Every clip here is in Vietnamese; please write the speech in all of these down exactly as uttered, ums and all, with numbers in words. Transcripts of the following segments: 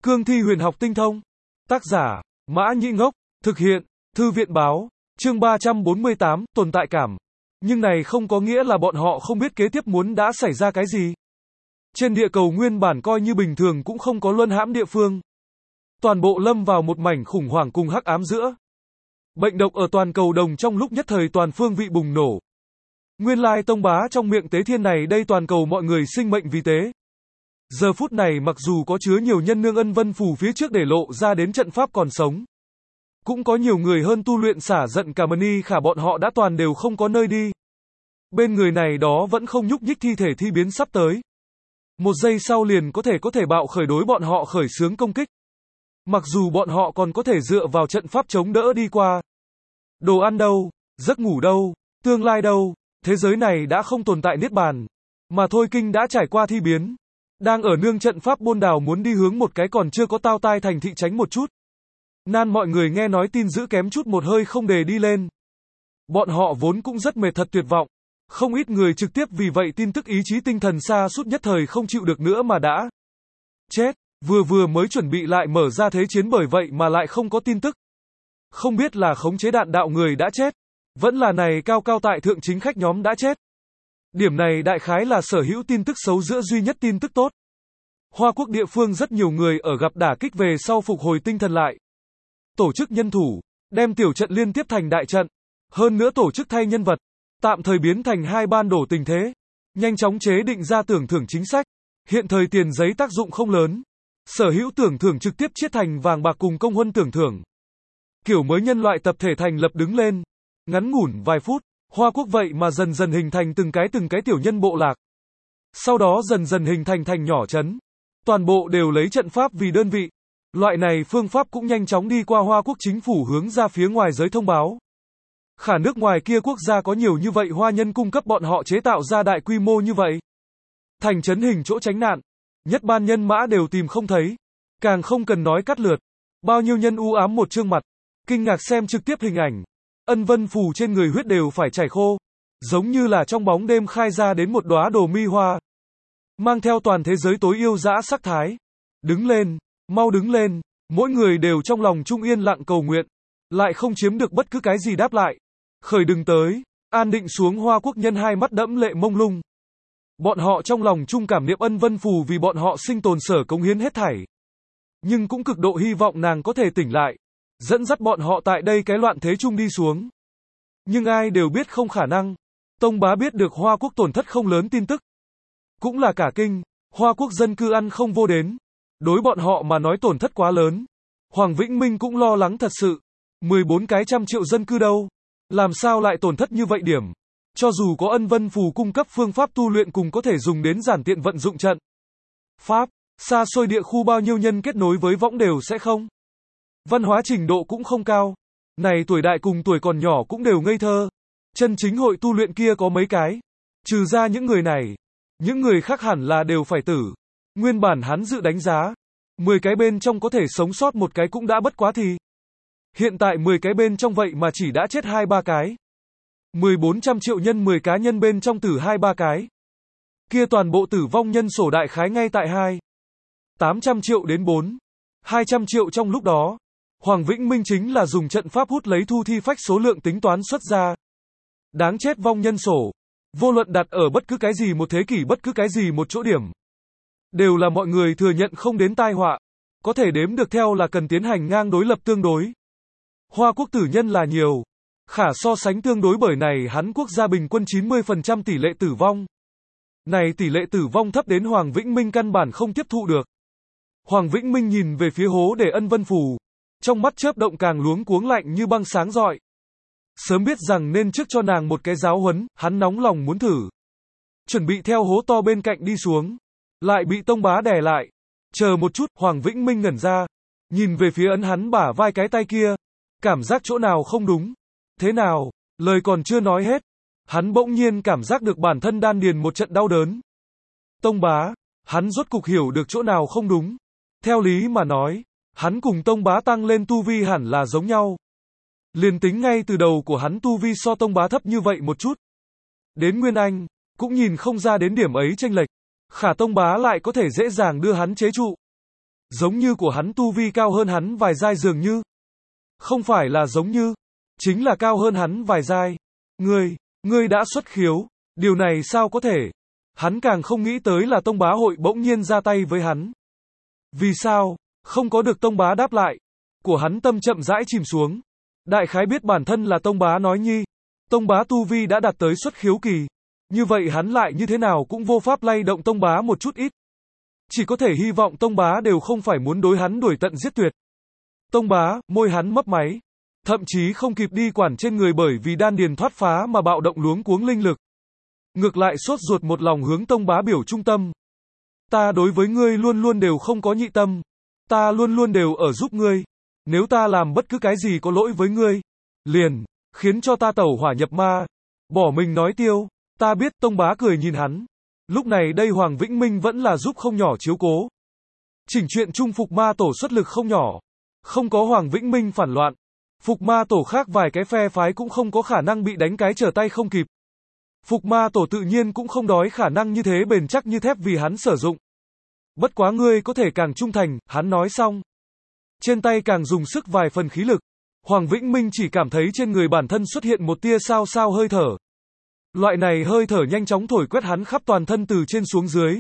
Cương thi huyền học tinh thông. Tác giả, Mã Nhĩ Ngốc. Thực hiện, Thư viện báo. Chương ba trăm bốn mươi tám, tồn tại cảm. Nhưng này không có nghĩa là bọn họ không biết kế tiếp muốn đã xảy ra cái gì. Trên địa cầu nguyên bản coi như bình thường cũng không có luân hãm địa phương. Toàn bộ lâm vào một mảnh khủng hoảng cùng hắc ám giữa. Bệnh độc ở toàn cầu đồng trong lúc nhất thời toàn phương vị bùng nổ. Nguyên lai tông bá trong miệng tế thiên này đây toàn cầu mọi người sinh mệnh vì tế. Giờ phút này mặc dù có chứa nhiều nhân nương ân vân phù phía trước để lộ ra đến trận pháp còn sống. Cũng có nhiều người hơn tu luyện xả giận cả mani khả bọn họ đã toàn đều không có nơi đi. Bên người này đó vẫn không nhúc nhích thi thể thi biến sắp tới. Một giây sau liền có thể có thể bạo khởi đối bọn họ khởi xướng công kích. Mặc dù bọn họ còn có thể dựa vào trận pháp chống đỡ đi qua. Đồ ăn đâu, giấc ngủ đâu, tương lai đâu, thế giới này đã không tồn tại niết bàn. Mà thôi kinh đã trải qua thi biến. Đang ở nương trận pháp buôn đào muốn đi hướng một cái còn chưa có tao tai thành thị tránh một chút. Nan mọi người nghe nói tin dữ kém chút một hơi không đề đi lên. Bọn họ vốn cũng rất mệt thật tuyệt vọng. Không ít người trực tiếp vì vậy tin tức ý chí tinh thần xa suốt nhất thời không chịu được nữa mà đã chết. Vừa vừa mới chuẩn bị lại mở ra thế chiến bởi vậy mà lại không có tin tức. Không biết là khống chế đạn đạo người đã chết. Vẫn là này cao cao tại thượng chính khách nhóm đã chết. Điểm này đại khái là sở hữu tin tức xấu giữa duy nhất tin tức tốt. Hoa Quốc địa phương rất nhiều người ở gặp đả kích về sau phục hồi tinh thần lại. Tổ chức nhân thủ, đem tiểu trận liên tiếp thành đại trận. Hơn nữa tổ chức thay nhân vật, tạm thời biến thành hai ban đổ tình thế. Nhanh chóng chế định ra tưởng thưởng chính sách. Hiện thời tiền giấy tác dụng không lớn. Sở hữu tưởng thưởng trực tiếp chiết thành vàng bạc cùng công huân tưởng thưởng. Kiểu mới nhân loại tập thể thành lập đứng lên. Ngắn ngủn vài phút, Hoa Quốc vậy mà dần dần hình thành từng cái từng cái tiểu nhân bộ lạc. Sau đó dần dần hình thành thành nhỏ trấn. Toàn bộ đều lấy trận pháp vì đơn vị. Loại này phương pháp cũng nhanh chóng đi qua Hoa Quốc chính phủ hướng ra phía ngoài giới thông báo. Khả nước ngoài kia quốc gia có nhiều như vậy hoa nhân cung cấp bọn họ chế tạo ra đại quy mô như vậy. Thành trấn hình chỗ tránh nạn. Nhất ban nhân mã đều tìm không thấy. Càng không cần nói cắt lượt. Bao nhiêu nhân u ám một trương mặt. Kinh ngạc xem trực tiếp hình ảnh. Ân vân phù trên người huyết đều phải chảy khô. Giống như là trong bóng đêm khai ra đến một đóa đồ mi hoa. Mang theo toàn thế giới tối yêu dã sắc thái. Đứng lên, mau đứng lên. Mỗi người đều trong lòng trung yên lặng cầu nguyện. Lại không chiếm được bất cứ cái gì đáp lại. Khởi đừng tới. An định xuống Hoa Quốc nhân hai mắt đẫm lệ mông lung. Bọn họ trong lòng chung cảm niệm ân vân phù vì bọn họ sinh tồn sở cống hiến hết thảy. Nhưng cũng cực độ hy vọng nàng có thể tỉnh lại. Dẫn dắt bọn họ tại đây cái loạn thế chung đi xuống. Nhưng ai đều biết không khả năng. Tông bá biết được Hoa Quốc tổn thất không lớn tin tức. Cũng là cả kinh, Hoa Quốc dân cư ăn không vô đến. Đối bọn họ mà nói tổn thất quá lớn. Hoàng Vĩnh Minh cũng lo lắng thật sự. mười bốn cái trăm triệu dân cư đâu. Làm sao lại tổn thất như vậy điểm. Cho dù có ân vân phù cung cấp phương pháp tu luyện cùng có thể dùng đến giản tiện vận dụng trận pháp, xa xôi địa khu bao nhiêu nhân kết nối với võng đều sẽ không. Văn hóa trình độ cũng không cao. Này tuổi đại cùng tuổi còn nhỏ cũng đều ngây thơ. Chân chính hội tu luyện kia có mấy cái. Trừ ra những người này. Những người khác hẳn là đều phải tử. Nguyên bản hắn dự đánh giá. mười cái bên trong có thể sống sót một cái cũng đã bất quá thì. Hiện tại mười cái bên trong vậy mà chỉ đã chết hai ba cái. mười bốn trăm triệu nhân mười cá nhân bên trong tử hai ba cái. Kia toàn bộ tử vong nhân sổ đại khái ngay tại hai. tám trăm triệu đến bốn. hai trăm triệu trong lúc đó. Hoàng Vĩnh Minh chính là dùng trận pháp hút lấy thu thi phách số lượng tính toán xuất ra. Đáng chết vong nhân sổ. Vô luận đặt ở bất cứ cái gì một thế kỷ bất cứ cái gì một chỗ điểm. Đều là mọi người thừa nhận không đến tai họa. Có thể đếm được theo là cần tiến hành ngang đối lập tương đối. Hoa Quốc tử nhân là nhiều. Khả so sánh tương đối bởi này hắn quốc gia bình quân chín mươi phần trăm tỷ lệ tử vong. Này tỷ lệ tử vong thấp đến Hoàng Vĩnh Minh căn bản không tiếp thụ được. Hoàng Vĩnh Minh nhìn về phía hố để ân vân phù. Trong mắt chớp động càng luống cuống lạnh như băng sáng rọi. Sớm biết rằng nên trước cho nàng một cái giáo huấn, hắn nóng lòng muốn thử. Chuẩn bị theo hố to bên cạnh đi xuống. Lại bị tông bá đè lại. Chờ một chút, Hoàng Vĩnh Minh ngẩn ra. Nhìn về phía ấn hắn bả vai cái tay kia. Cảm giác chỗ nào không đúng. Thế nào? Lời còn chưa nói hết. Hắn bỗng nhiên cảm giác được bản thân đan điền một trận đau đớn. Tông bá. Hắn rốt cục hiểu được chỗ nào không đúng. Theo lý mà nói. Hắn cùng tông bá tăng lên tu vi hẳn là giống nhau. Liền tính ngay từ đầu của hắn tu vi so tông bá thấp như vậy một chút. Đến Nguyên Anh. Cũng nhìn không ra đến điểm ấy chênh lệch. Khả tông bá lại có thể dễ dàng đưa hắn chế trụ. Giống như của hắn tu vi cao hơn hắn vài giai dường như. Không phải là giống như, chính là cao hơn hắn vài giai. Ngươi, ngươi đã xuất khiếu, điều này sao có thể? Hắn càng không nghĩ tới là Tông Bá hội bỗng nhiên ra tay với hắn. Vì sao? Không có được Tông Bá đáp lại. Của hắn tâm chậm rãi chìm xuống. Đại khái biết bản thân là Tông Bá nói nhi. Tông Bá tu vi đã đạt tới xuất khiếu kỳ. Như vậy hắn lại như thế nào cũng vô pháp lay động Tông Bá một chút ít. Chỉ có thể hy vọng Tông Bá đều không phải muốn đối hắn đuổi tận giết tuyệt. Tông Bá, môi hắn mấp máy. Thậm chí không kịp đi quản trên người bởi vì đan điền thoát phá mà bạo động luống cuống linh lực. Ngược lại sốt ruột một lòng hướng Tông Bá biểu trung tâm. Ta đối với ngươi luôn luôn đều không có nhị tâm. Ta luôn luôn đều ở giúp ngươi. Nếu ta làm bất cứ cái gì có lỗi với ngươi, liền, khiến cho ta tẩu hỏa nhập ma. Bỏ mình nói tiêu. Ta biết. Tông Bá cười nhìn hắn. Lúc này đây Hoàng Vĩnh Minh vẫn là giúp không nhỏ chiếu cố. Chỉnh chuyện chung Phục Ma Tổ xuất lực không nhỏ. Không có Hoàng Vĩnh Minh phản loạn. Phục Ma Tổ khác vài cái phe phái cũng không có khả năng bị đánh cái trở tay không kịp. Phục Ma Tổ tự nhiên cũng không đói khả năng như thế bền chắc như thép vì hắn sử dụng. Bất quá ngươi có thể càng trung thành, hắn nói xong. Trên tay càng dùng sức vài phần khí lực. Hoàng Vĩnh Minh chỉ cảm thấy trên người bản thân xuất hiện một tia sao sao hơi thở. Loại này hơi thở nhanh chóng thổi quét hắn khắp toàn thân từ trên xuống dưới.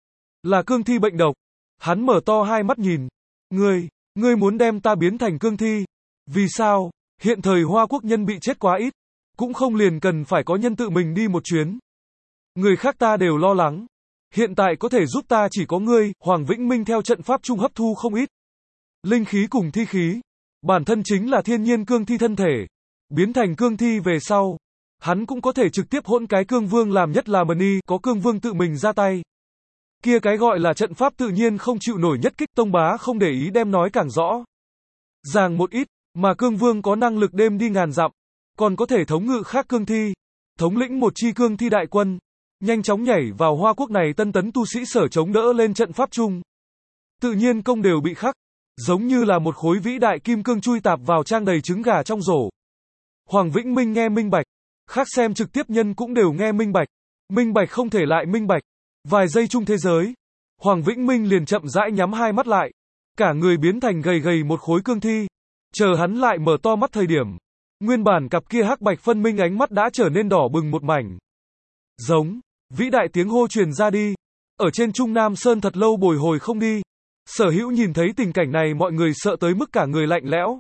Là cương thi bệnh độc. Hắn mở to hai mắt nhìn. Ngươi, ngươi muốn đem ta biến thành cương thi. Vì sao? Hiện thời Hoa Quốc nhân bị chết quá ít. Cũng không liền cần phải có nhân tự mình đi một chuyến. Người khác ta đều lo lắng. Hiện tại có thể giúp ta chỉ có ngươi. Hoàng Vĩnh Minh theo trận pháp trung hấp thu không ít. Linh khí cùng thi khí. Bản thân chính là thiên nhiên cương thi thân thể. Biến thành cương thi về sau. Hắn cũng có thể trực tiếp hỗn cái cương vương làm nhất là mần y, có cương vương tự mình ra tay. Kia cái gọi là trận pháp tự nhiên không chịu nổi nhất kích. Tông Bá không để ý đem nói càng rõ ràng một ít, mà cương vương có năng lực đêm đi ngàn dặm, còn có thể thống ngự khác cương thi, thống lĩnh một chi cương thi đại quân, nhanh chóng nhảy vào Hoa Quốc này tân tấn tu sĩ sở chống đỡ lên trận pháp chung. Tự nhiên công đều bị khắc, giống như là một khối vĩ đại kim cương chui tạp vào trang đầy trứng gà trong rổ. Hoàng Vĩnh Minh nghe minh bạch, khác xem trực tiếp nhân cũng đều nghe minh bạch, minh bạch không thể lại minh bạch. Vài giây chung thế giới, Hoàng Vĩnh Minh liền chậm rãi nhắm hai mắt lại, cả người biến thành gầy gầy một khối cương thi. Chờ hắn lại mở to mắt thời điểm, nguyên bản cặp kia hắc bạch phân minh ánh mắt đã trở nên đỏ bừng một mảnh. Giống, vĩ đại tiếng hô truyền ra đi. Ở trên Trung Nam Sơn thật lâu bồi hồi không đi. Sở Hữu nhìn thấy tình cảnh này mọi người sợ tới mức cả người lạnh lẽo.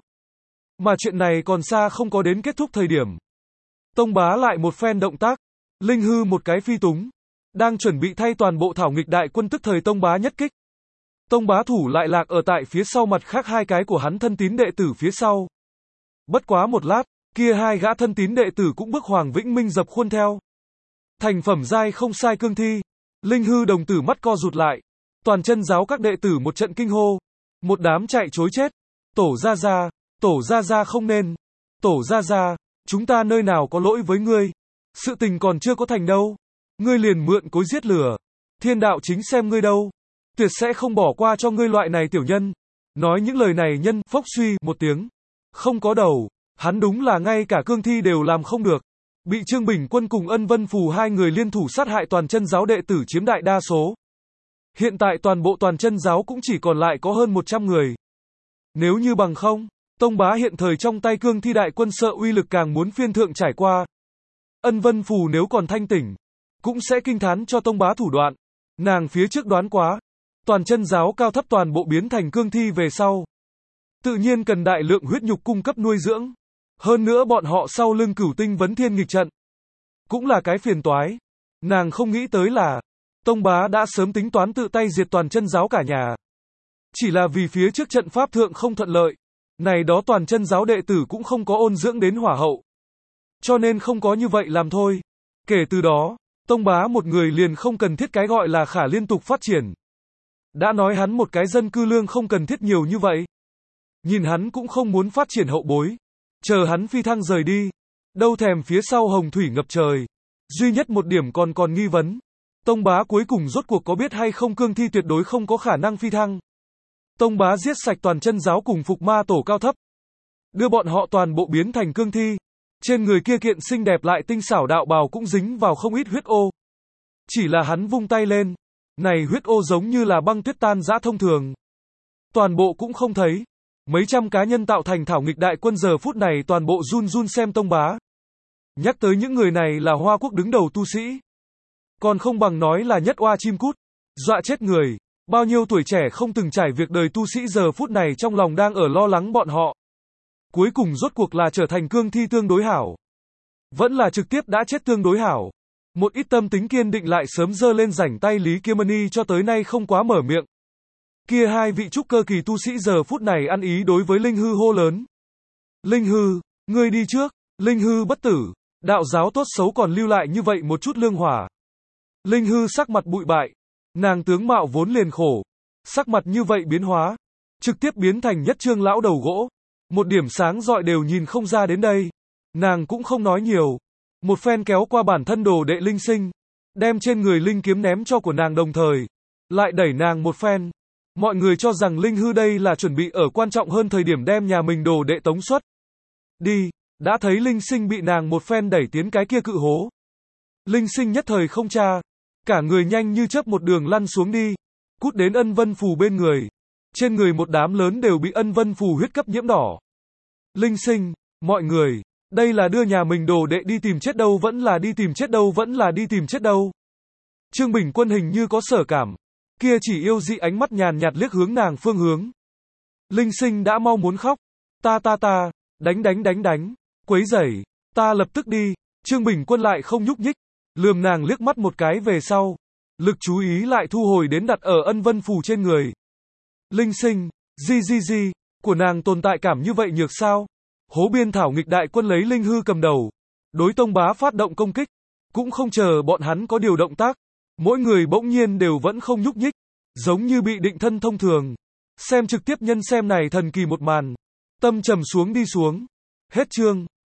Mà chuyện này còn xa không có đến kết thúc thời điểm. Tông Bá lại một phen động tác, linh hư một cái phi túng, đang chuẩn bị thay toàn bộ thảo nghịch đại quân tức thời Tông Bá nhất kích. Tông Bá thủ lại lạc ở tại phía sau mặt khác hai cái của hắn thân tín đệ tử phía sau. Bất quá một lát, kia hai gã thân tín đệ tử cũng bước Hoàng Vĩnh Minh dập khuôn theo. Thành phẩm giai không sai cương thi, linh hư đồng tử mắt co rụt lại, toàn chân giáo các đệ tử một trận kinh hô, một đám chạy trối chết. Tổ gia gia, tổ gia gia không nên, tổ gia gia, chúng ta nơi nào có lỗi với ngươi, sự tình còn chưa có thành đâu, ngươi liền mượn cối giết lửa, thiên đạo chính xem ngươi đâu, tuyệt sẽ không bỏ qua cho ngươi loại này tiểu nhân. Nói những lời này nhân phốc suy một tiếng, không có đầu, hắn đúng là ngay cả cương thi đều làm không được. Bị Trương Bình Quân cùng Ân Vân Phù hai người liên thủ sát hại toàn chân giáo đệ tử chiếm đại đa số. Hiện tại toàn bộ toàn chân giáo cũng chỉ còn lại có hơn một trăm người. Nếu như bằng không, Tông Bá hiện thời trong tay cương thi đại quân sợ uy lực càng muốn phiên thượng trải qua. Ân Vân Phù nếu còn thanh tỉnh, cũng sẽ kinh thán cho Tông Bá thủ đoạn. Nàng phía trước đoán quá, toàn chân giáo cao thấp toàn bộ biến thành cương thi về sau. Tự nhiên cần đại lượng huyết nhục cung cấp nuôi dưỡng. Hơn nữa bọn họ sau lưng Cửu Tinh Vấn Thiên nghịch trận, cũng là cái phiền toái. Nàng không nghĩ tới là, Tông Bá đã sớm tính toán tự tay diệt toàn chân giáo cả nhà. Chỉ là vì phía trước trận pháp thượng không thuận lợi. Này đó toàn chân giáo đệ tử cũng không có ôn dưỡng đến hỏa hậu. Cho nên không có như vậy làm thôi. Kể từ đó, Tông Bá một người liền không cần thiết cái gọi là khả liên tục phát triển. Đã nói hắn một cái dân cư lương không cần thiết nhiều như vậy. Nhìn hắn cũng không muốn phát triển hậu bối. Chờ hắn phi thăng rời đi. Đâu thèm phía sau hồng thủy ngập trời. Duy nhất một điểm còn còn nghi vấn. Tông Bá cuối cùng rốt cuộc có biết hay không cương thi tuyệt đối không có khả năng phi thăng. Tông Bá giết sạch toàn chân giáo cùng Phục Ma Tổ cao thấp. Đưa bọn họ toàn bộ biến thành cương thi. Trên người kia kiện xinh đẹp lại tinh xảo đạo bào cũng dính vào không ít huyết ô. Chỉ là hắn vung tay lên. Này huyết ô giống như là băng tuyết tan rã thông thường. toàn bộ cũng không thấy. Mấy trăm cá nhân tạo thành thảo nghịch đại quân giờ phút này toàn bộ run run xem tông bá. Nhắc tới những người này là Hoa Quốc đứng đầu tu sĩ. Còn không bằng nói là nhất oa chim cút. Dọa chết người. Bao nhiêu tuổi trẻ không từng trải việc đời tu sĩ giờ phút này trong lòng đang ở lo lắng bọn họ. Cuối cùng rốt cuộc là trở thành cương thi tương đối hảo. Vẫn là trực tiếp đã chết tương đối hảo. Một ít tâm tính kiên định lại sớm giơ lên rảnh tay Lý Kiếm Mani cho tới nay không quá mở miệng. Kia hai vị trúc cơ kỳ tu sĩ giờ phút này ăn ý đối với Linh Hư hô lớn. Linh Hư, ngươi đi trước. Linh Hư bất tử. Đạo giáo tốt xấu còn lưu lại như vậy một chút lương hỏa. Linh Hư sắc mặt bụi bại. Nàng tướng mạo vốn liền khổ. Sắc mặt như vậy biến hóa. Trực tiếp biến thành nhất trương lão đầu gỗ. Một điểm sáng rọi đều nhìn không ra đến đây. Nàng cũng không nói nhiều. Một phen kéo qua bản thân đồ đệ Linh Sinh. Đem trên người linh kiếm ném cho của nàng đồng thời. Lại đẩy nàng một phen. Mọi người cho rằng Linh Hư đây là chuẩn bị ở quan trọng hơn thời điểm đem nhà mình đồ đệ tống xuất. Đi, đã thấy Linh Sinh bị nàng một phen đẩy tiến cái kia cự hố. Linh Sinh nhất thời không tra. Cả người nhanh như chớp một đường lăn xuống đi. Cút đến Ân Vân Phù bên người. Trên người một đám lớn đều bị Ân Vân Phù huyết cấp nhiễm đỏ. Linh Sinh, mọi người, đây là đưa nhà mình đồ đệ đi tìm chết đâu vẫn là đi tìm chết đâu vẫn là đi tìm chết đâu. Trương Bình Quân hình như có sở cảm. Kia chỉ yêu dị ánh mắt nhàn nhạt liếc hướng nàng phương hướng. Linh Sinh đã mau muốn khóc. Ta ta ta, đánh đánh đánh đánh, quấy rầy, ta lập tức đi. Trương Bình Quân lại không nhúc nhích, lườm nàng liếc mắt một cái về sau. Lực chú ý lại thu hồi đến đặt ở Ân Vân Phù trên người. Linh Sinh, di di di, của nàng tồn tại cảm như vậy nhược sao? Hố biên thảo nghịch đại quân lấy Linh Hư cầm đầu. Đối tông bá phát động công kích. Cũng không chờ bọn hắn có điều động tác. Mỗi người bỗng nhiên đều vẫn không nhúc nhích. Giống như bị định thân thông thường. Xem trực tiếp nhân xem này thần kỳ một màn. Tâm trầm xuống đi xuống. Hết chương.